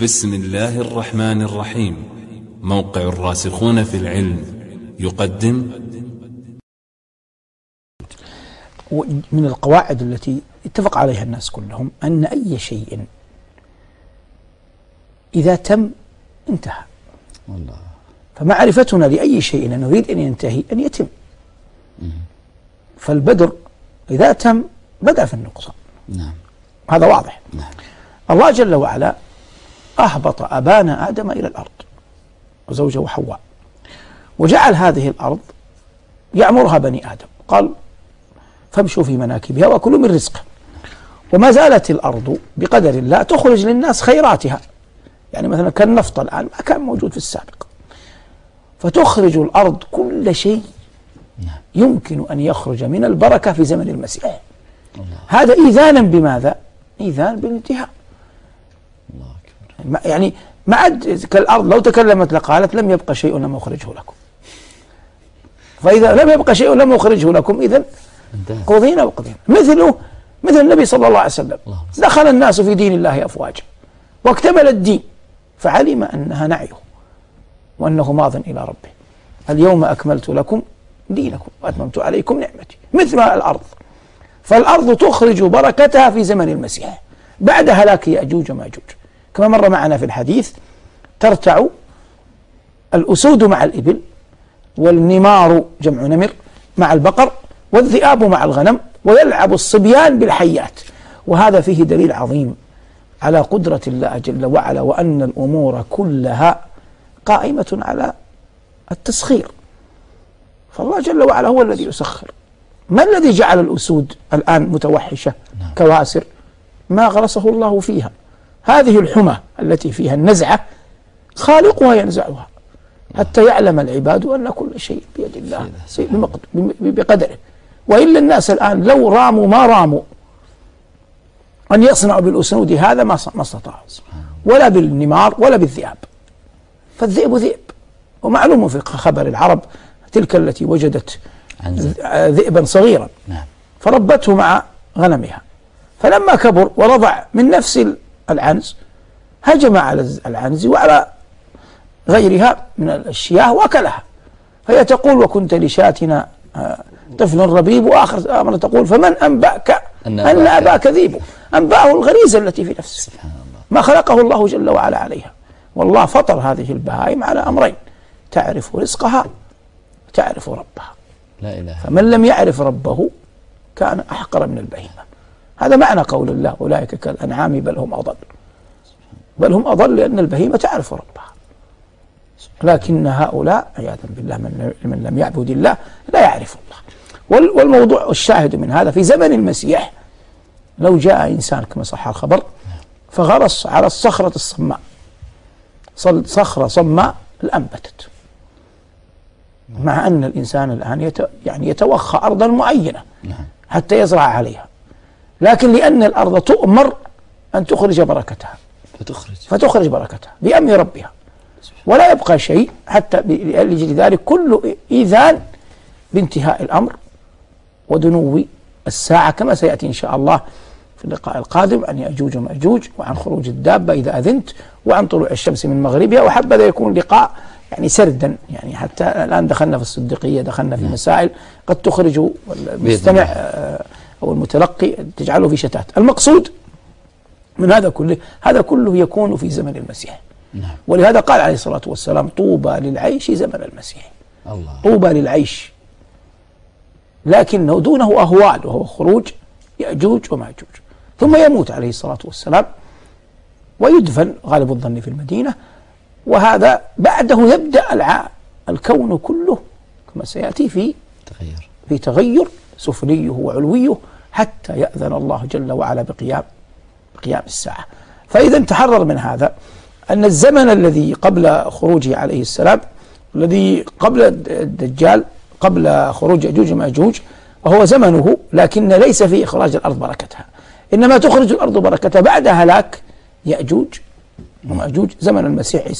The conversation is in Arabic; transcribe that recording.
بسم الله الرحمن الرحيم. موقع الراسخون في العلم يقدم. من القواعد التي اتفق عليها الناس كلهم أن أي شيء إذا تم انتهى. والله. فمعرفتنا لأي شيء نريد أن ينتهي أن يتم. فالبدر إذا تم بدأ في النقصان. نعم. هذا واضح. نعم. الله جل وعلا أهبط أبانا آدم إلى الأرض وزوجه حواء، وجعل هذه الأرض يعمرها بني آدم، قال فامشوا في مناكبها وكلوا من رزقه. وما زالت الأرض بقدر الله تخرج للناس خيراتها، يعني مثلا كالنفط الآن ما كان موجود في السابق، فتخرج الأرض كل شيء يمكن أن يخرج من البركة في زمن المسيح. هذا إيذانا بماذا؟ إيذان بالانتهاء. يعني ما عاد كالأرض لو تكلمت لقالت لم يبقى شيء لم أخرجه لكم، فإذا لم يبقى شيء لم أخرجه لكم إذن قضينا وقضينا. مثل النبي صلى الله عليه وسلم، دخل الناس في دين الله أفواجا واكتمل الدين، فعلم أنها نعيه وأنه ماض إلى ربه. اليوم أكملت لكم دينكم وأتممت عليكم نعمتي. مثل الأرض، فالأرض تخرج بركتها في زمن المسيح بعد هلاك يأجوج وماجوج، كما مر معنا في الحديث: ترتع الأسود مع الإبل، والنمار جمع نمر مع البقر، والذئاب مع الغنم، ويلعب الصبيان بالحيات. وهذا فيه دليل عظيم على قدرة الله جل وعلا، وأن الأمور كلها قائمة على التسخير. فالله جل وعلا هو الذي يسخر. ما الذي جعل الأسود الآن متوحشة كواسر؟ ما غرسه الله فيها. هذه الحمى التي فيها النزعة خالقها ينزعها حتى يعلم العباد أن كل شيء بيد الله بقدره. وإلا الناس الآن لو راموا ما راموا أن يصنعوا بالأسود هذا ما استطاعوا، ولا بالنمار ولا بالذئاب. فالذئب ذئب، ومعلوم في خبر العرب تلك التي وجدت ذئبا صغيرا فربته مع غنمها، فلما كبر ورضع من نفس العنز هجم على العنز وعلى غيرها من الشياه وأكلها. فهي تقول: وكنت لشاتنا طفل ربيب. وآخر مرة تقول: فمن أنبأك أن أباك ذيب؟ أنبأه الغريزة التي في نفسه، ما خلقه الله جل وعلا عليها. والله فطر هذه البهائم على أمرين: تعرف رزقها تعرف ربها. لا إله. فمن لم يعرف ربه كان أحقر من البهيمة. هذا معنى قول الله: أولئك كالأنعام بل هم أضل. بل هم أضل لأن البهيمة تعرف ربها، لكن هؤلاء عياذا بالله من لم يعبد الله لا يعرف الله. والموضوع الشاهد من هذا في زمن المسيح، لو جاء إنسان كما صح الخبر فغرس على الصخرة الصماء، صخرة صماء لأنبتت، مع أن الإنسان الآن يتوخى أرضا معينة حتى يزرع عليها، لكن لأن الأرض تؤمر أن تخرج بركتها فتخرج بركتها بأمر ربها، ولا يبقى شيء حتى لأجل ذلك كل إيذان بانتهاء الأمر ودنو الساعة، كما سيأتي إن شاء الله في اللقاء القادم عن يأجوج ومأجوج، وعن خروج الدابة إذا أذنت، وعن طلوع الشمس من مغربها. وحبذا يكون اللقاء يعني سردا، يعني حتى الآن دخلنا في الصديقية، دخلنا في مسائل قد تخرج المستمع أو المتلقي تجعله في شتات. المقصود من هذا كله يكون في زمن المسيح. ولهذا قال عليه الصلاة والسلام: طوبى للعيش زمن المسيح. الله. طوبى للعيش، لكنه دونه أهوال، وهو خروج يأجوج وماجوج. ثم يموت عليه الصلاة والسلام ويدفن غالب الظن في المدينة، وهذا بعده يبدأ الكون كله كما سيأتي في تغير سفليه وعلويه، حتى يأذن الله جل وعلا بقيام الساعة. فإذا تحرر من هذا أن الزمن الذي قبل خروجه عليه السلام، الذي قبل الدجال، قبل خروج يأجوج ومأجوج، وهو زمنه، لكن ليس في إخراج الأرض بركتها، إنما تخرج الأرض بركتها بعد هلاك يأجوج ومأجوج زمن المسيح عيسى